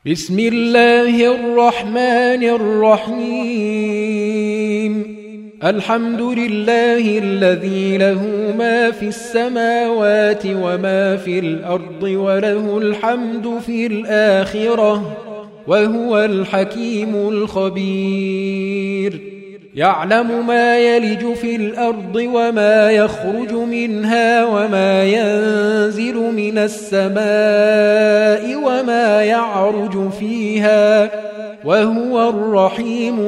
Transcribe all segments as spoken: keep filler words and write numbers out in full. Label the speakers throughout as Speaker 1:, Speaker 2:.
Speaker 1: بسم الله الرحمن الرحيم. الحمد لله الذي له ما في السماوات وما في الأرض وله الحمد في الآخرة وهو الحكيم الخبير. يعلم ما يلج في الأرض وما يخرج منها وما ينزل من السماء وما يعرج فيها وهو الرحيم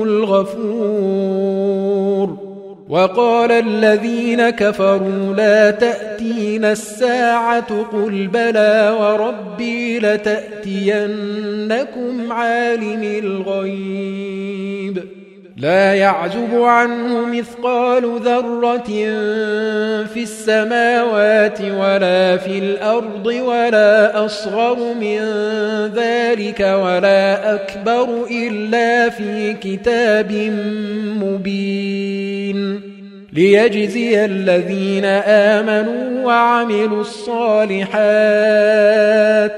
Speaker 1: الغفور. وقال الذين كفروا لا تأتينا الساعة قل بلى وربي لتأتينكم عالم الغيب لا يعزب عنه مثقال ذرة في السماوات ولا في الأرض ولا أصغر من ذلك ولا أكبر إلا في كتاب مبين ليجزي الذين آمنوا وعملوا الصالحات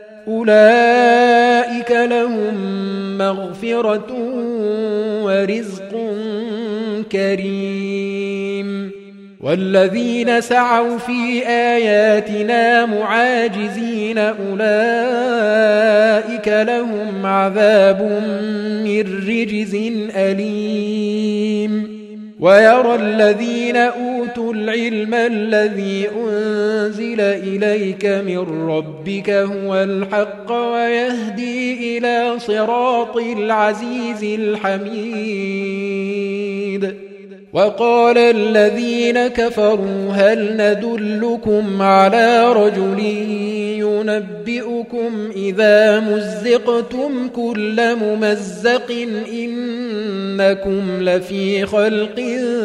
Speaker 1: أولئك لهم مغفرة ورزق كريم. والذين سعوا في آياتنا معاجزين أولئك لهم عذاب من رجز أليم. ويرى الذين أوتوا العلم الذي أنزل إليك من ربك هو الحق ويهدي إلى صراط العزيز الحميد. وقال الذين كفروا هل ندلكم على رجل ينبئكم إذا مزقتم كل ممزق إنكم لفي خلق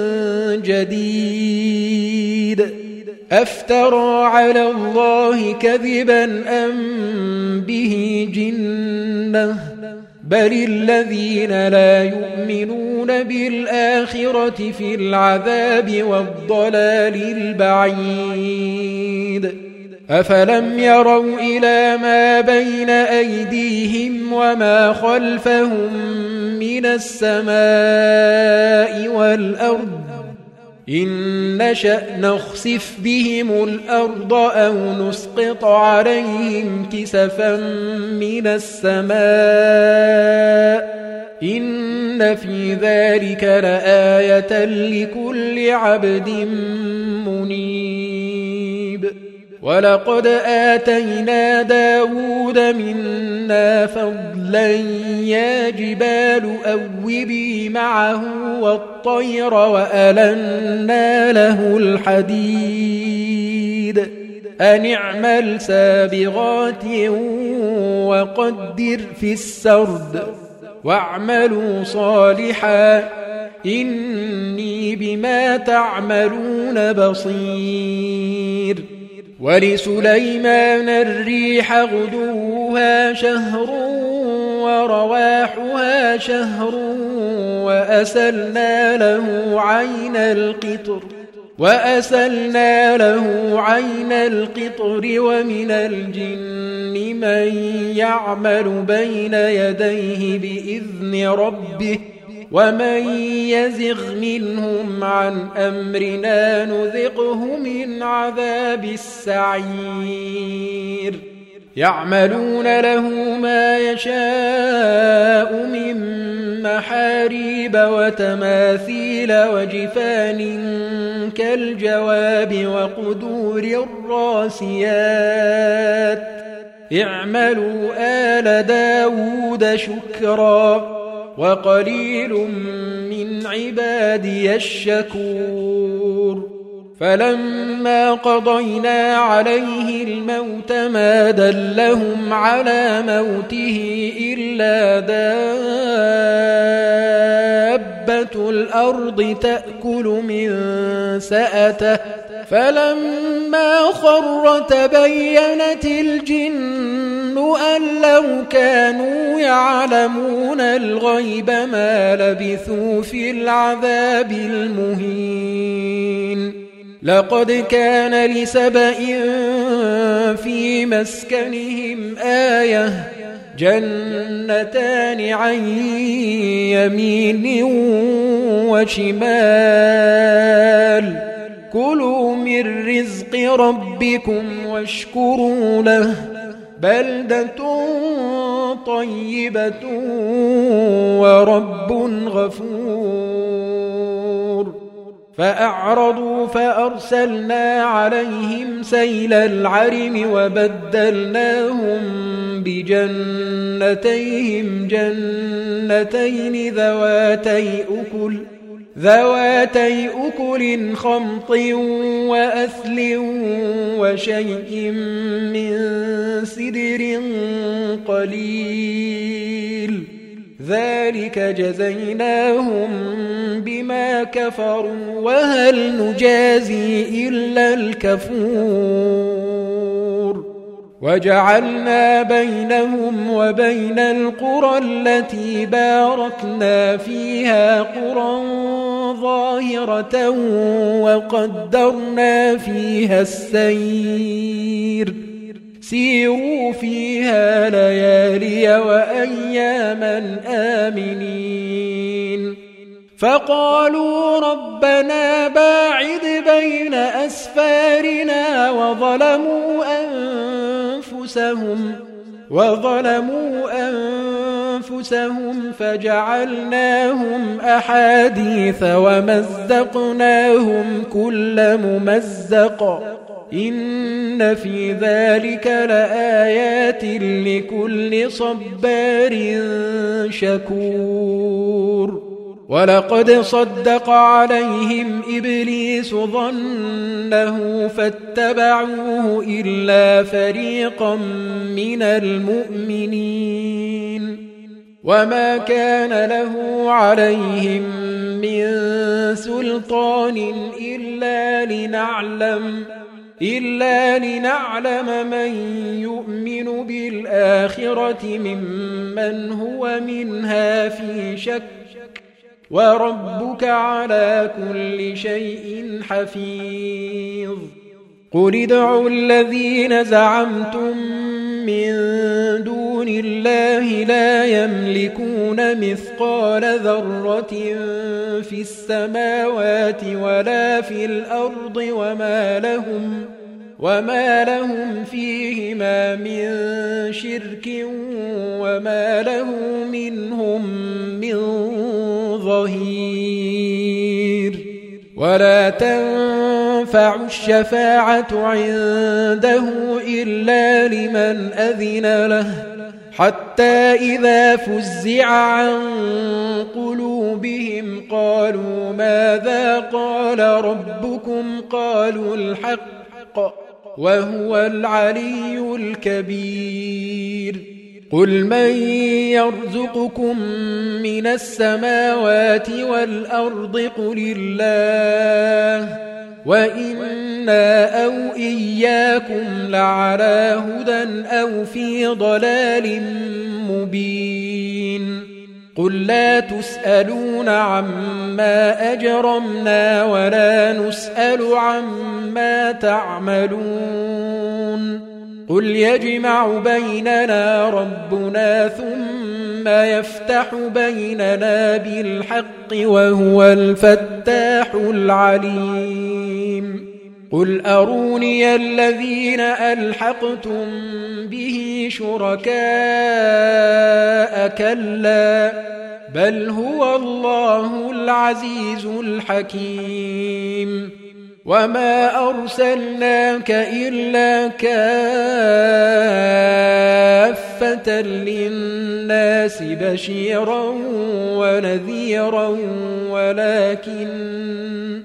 Speaker 1: جديد أفترى على الله كذبا أم به جنة بل الذين لا يؤمنون بالآخرة في العذاب والضلال البعيد. أفلم يروا إلى ما بين أيديهم وما خلفهم من السماء والأرض إن نشأ نخسف بهم الأرض أو نسقط عليهم كسفا من السماء إن في ذلك لآية لكل عبد منيب. ولقد آتينا داود منا فضلا يا جبال أوبي معه والطير وألنا له الحديد أن اعمل سابغات وقدر في السرد واعملوا صالحا إني بما تعملون بصير. ولسليمان الريح غدوها شهر ورواحها شهر وأسلنا له عين القطر وأسلنا له عين القطر ومن الجن من يعمل بين يديه بإذن ربه ومن يزغ منهم عن أمرنا نذقه من عذاب السعير. يعملون له ما يشاء من محاريب وتماثيل وجفان كالجواب وقدور الراسيات اعملوا آل داود شكرا وقليل من عبادي الشكور. فلما قضينا عليه الموت ما دلهم على موته إلا دابة الأرض تأكل من سأته فلما خر تبينت الجن أن لو كانوا يعلمون الغيب ما لبثوا في العذاب المهين. لقد كان لسبإ في مسكنهم آية جنتان عن يمين وشمال كلوا من رزق ربكم واشكروا له بلدة طيبة ورب غفور فأعرضوا فأرسلنا عليهم سيل العرم وبدلناهم بجنتيهم جنتين ذواتي أكل ذواتي أكل خمط وأثل وشيء من سدر قليل ذلك جزيناهم بما كفروا وهل نجازي إلا الكفور وجعلنا بينهم وبين القرى التي باركنا فيها قرى ظاهرة وقدرنا فيها السير سيروا فيها ليالي وأياما آمنين فقالوا ربنا باعد بين أسفارنا وظلموا أنفسهم وظلموا أنفسهم فجعلناهم أحاديث ومزقناهم كل ممزق إن في ذلك لآيات لكل صبار شكور ولقد صدق عليهم إبليس ظنه فاتبعوه إلا فريقا من المؤمنين وما كان له عليهم من سلطان إلا لنعلم إلا لنعلم من يؤمن بالآخرة ممن هو منها في شك وربك على كل شيء حفيظ قل ادعوا الذين زعمتم من دون الله لا يملكون مثقال ذرة في السماوات ولا في الأرض وما لهم وما لهم فيهما من شرك وما له منهم من ظهير ولا تنفع الشفاعة عنده إلا لمن أذن له حتى إذا فزع عن قلوبهم قالوا ماذا قال ربكم قالوا الحق وهو العلي الكبير قل من يرزقكم من السماوات والأرض قل الله وإنا أو إياكم لعلى هدى أو في ضلال مبين قل لا تسألون عما أجرمنا ولا نسأل عما تعملون قل يجمع بيننا ربنا ثم يفتح بيننا بالحق وهو الفتاح العليم قل أروني الذين ألحقتم به شركاء كلا بل هو الله العزيز الحكيم وما أرسلناك إلا كافة للناس بشيرا ونذيرا ولكن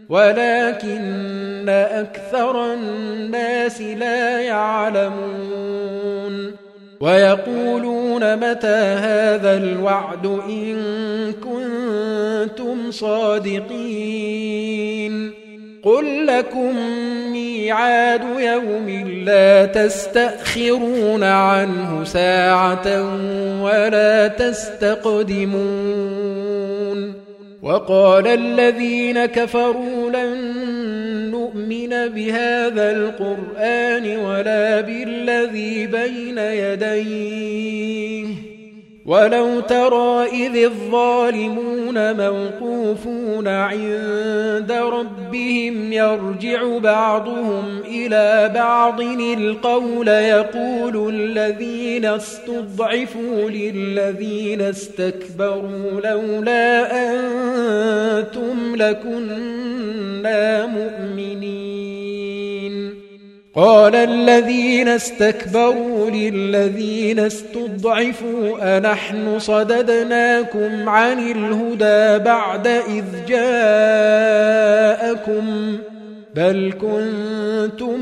Speaker 1: ولكن أكثر الناس لا يعلمون ويقولون متى هذا الوعد إن كنتم صادقين قل لكم ميعاد يوم لا تستأخرون عنه ساعة ولا تستقدمون وقال الذين كفروا لن نؤمن بهذا القرآن ولا بالذي بين يديه ولو ترى إذ الظالمون موقوفون عند ربهم يرجع بعضهم إلى بعض القول يقول الذين استضعفوا للذين استكبروا لولا أنتم لكنا مؤمنين قال الذين استكبروا للذين استضعفوا أنحن صددناكم عن الهدى بعد إذ جاءكم بل كنتم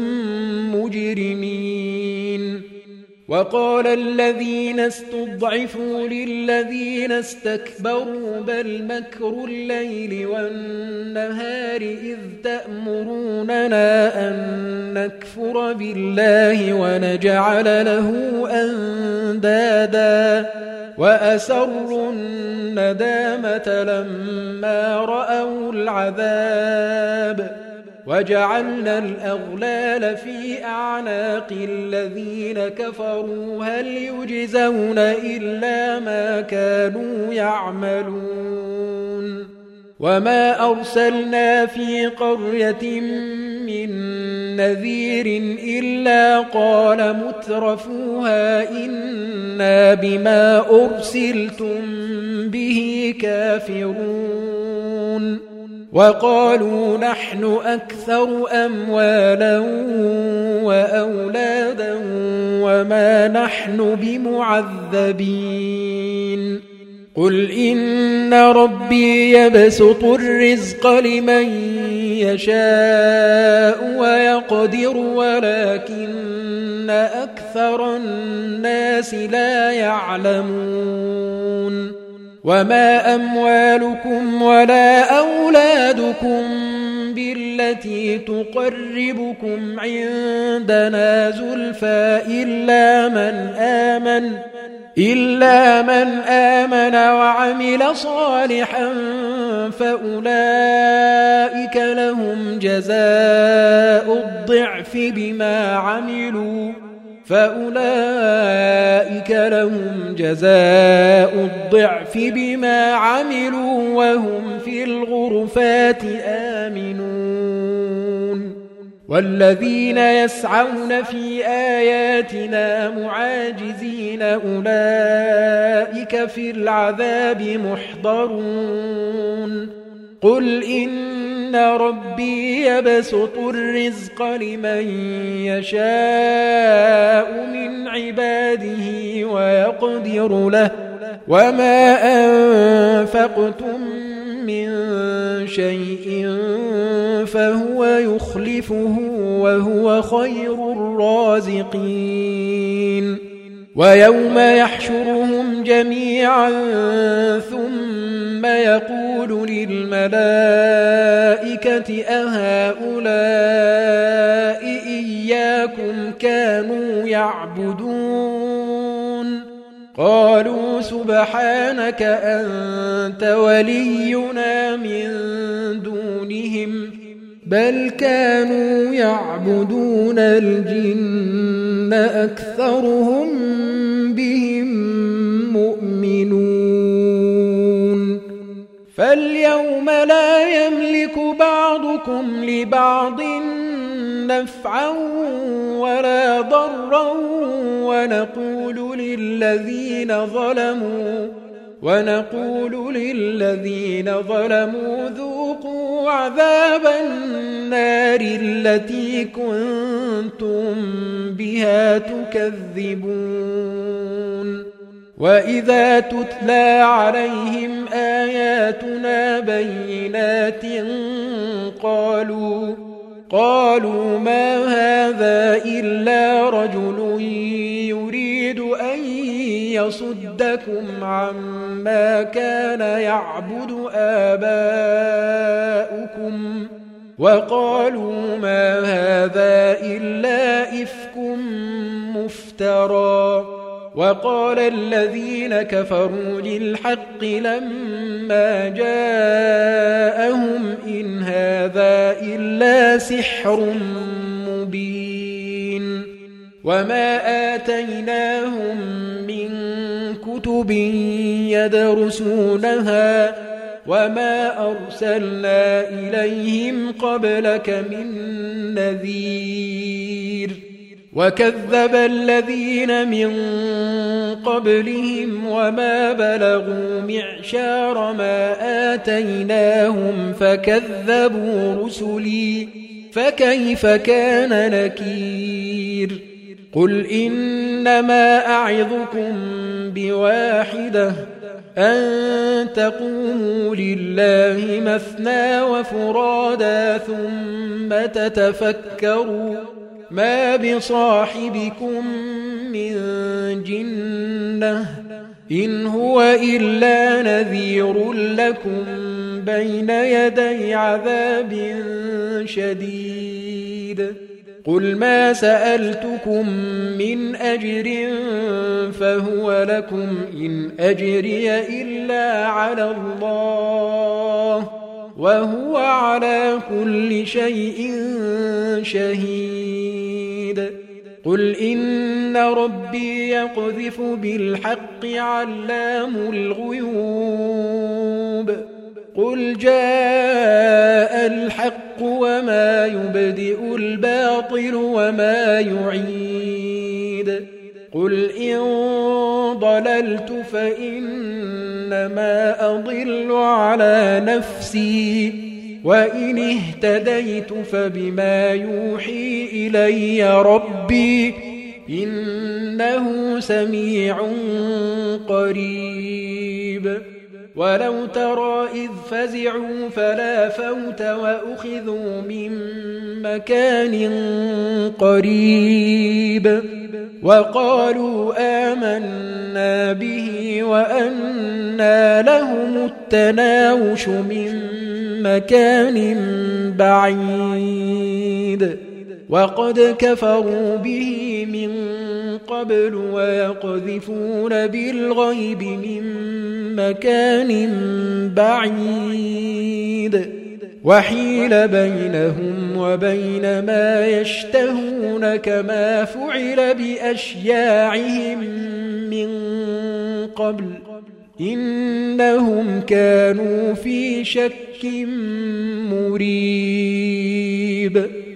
Speaker 1: مجرمين وقال الذين استضعفوا للذين استكبروا بل مكر الليل والنهار إذ تأمروننا أن نكفر بالله ونجعل له أندادا وأسروا الندامة لما رأوا العذاب وجعلنا الأغلال في أعناق الذين كفروا هل يجزون إلا ما كانوا يعملون وما أرسلنا في قرية من نذير إلا قال مترفوها إنا بما أرسلتم به كافرون وقالوا نحن أكثر أموالا وأولادا وما نحن بمعذبين قل إن ربي يبسط الرزق لمن يشاء ويقدر ولكن أكثر الناس لا يعلمون وما أموالكم ولا أولادكم بالتي تقربكم عندنا زلفى إلا من آمن إلا من آمن وعمل صالحا فأولئك لهم جزاء الضعف بما عملوا فأولئك لهم جزاء الضعف بما عملوا وهم في الغرفات آمنون والذين يسعون في آياتنا معاجزين أولئك في العذاب محضرون قل إن ربي يبسط الرزق لمن يشاء من عباده ويقدر له وما أنفقتم من شيء فهو يخلفه وهو خير الرازقين ويوم يحشرهم جميعا ثم يقول للملائكة أهؤلاء إياكم كانوا يعبدون قالوا سبحانك أنت ولينا من دونهم بل كانوا يعبدون الجن أكثرهم بهم مؤمنون فاليوم لا يملك بعضكم لبعض نفعا ولا ضرا ونقول للذين ظلموا ونقول للذين ظلموا ذوقوا عذاب النار التي كنتم بها تكذبون وإذا تتلى عليهم آياتنا بينات قالوا قالوا ما هذا إلا رجل يريد أن يصدكم عما كان يعبد آباؤكم وقالوا ما هذا إلا إفك مفترى وقال الذين كفروا للحق لما جاءهم إن هذا إلا سحر مبين وما آتيناهم من كتب يدرسونها وما أرسلنا إليهم قبلك من نذير وكذب الذين من قبلهم وما بلغوا معشار ما آتيناهم فكذبوا رسلي فكيف كان نكير قل إنما أعظكم بواحدة أن تقوموا لله مثنى وفرادا ثم تتفكروا ما بصاحبكم من جنة إن هو إلا نذير لكم بين يدي عذاب شديد قل ما سألتكم من أجر فهو لكم إن أجري إلا على الله وهو على كل شيء شهيد قل إن ربي يقذف بالحق علام الغيوب قل جاء الحق وما يبدئ الباطل وما يعيد قل إن ضللت فإنما أضل على نفسي وإن اهتديت فبما يوحي إلي ربي إنه سميع قريب ولو ترى إذ فزعوا فلا فوت وأخذوا من مكان قريب وقالوا آمنا به وأنى لهم التناوش من مكان بعيد وقد كفروا به من قبل ويقذفون بالغيب من مكان بعيد وحيل بينهم وبين ما يشتهون كما فعل بأشياعهم من قبل إنهم كانوا في شك مريب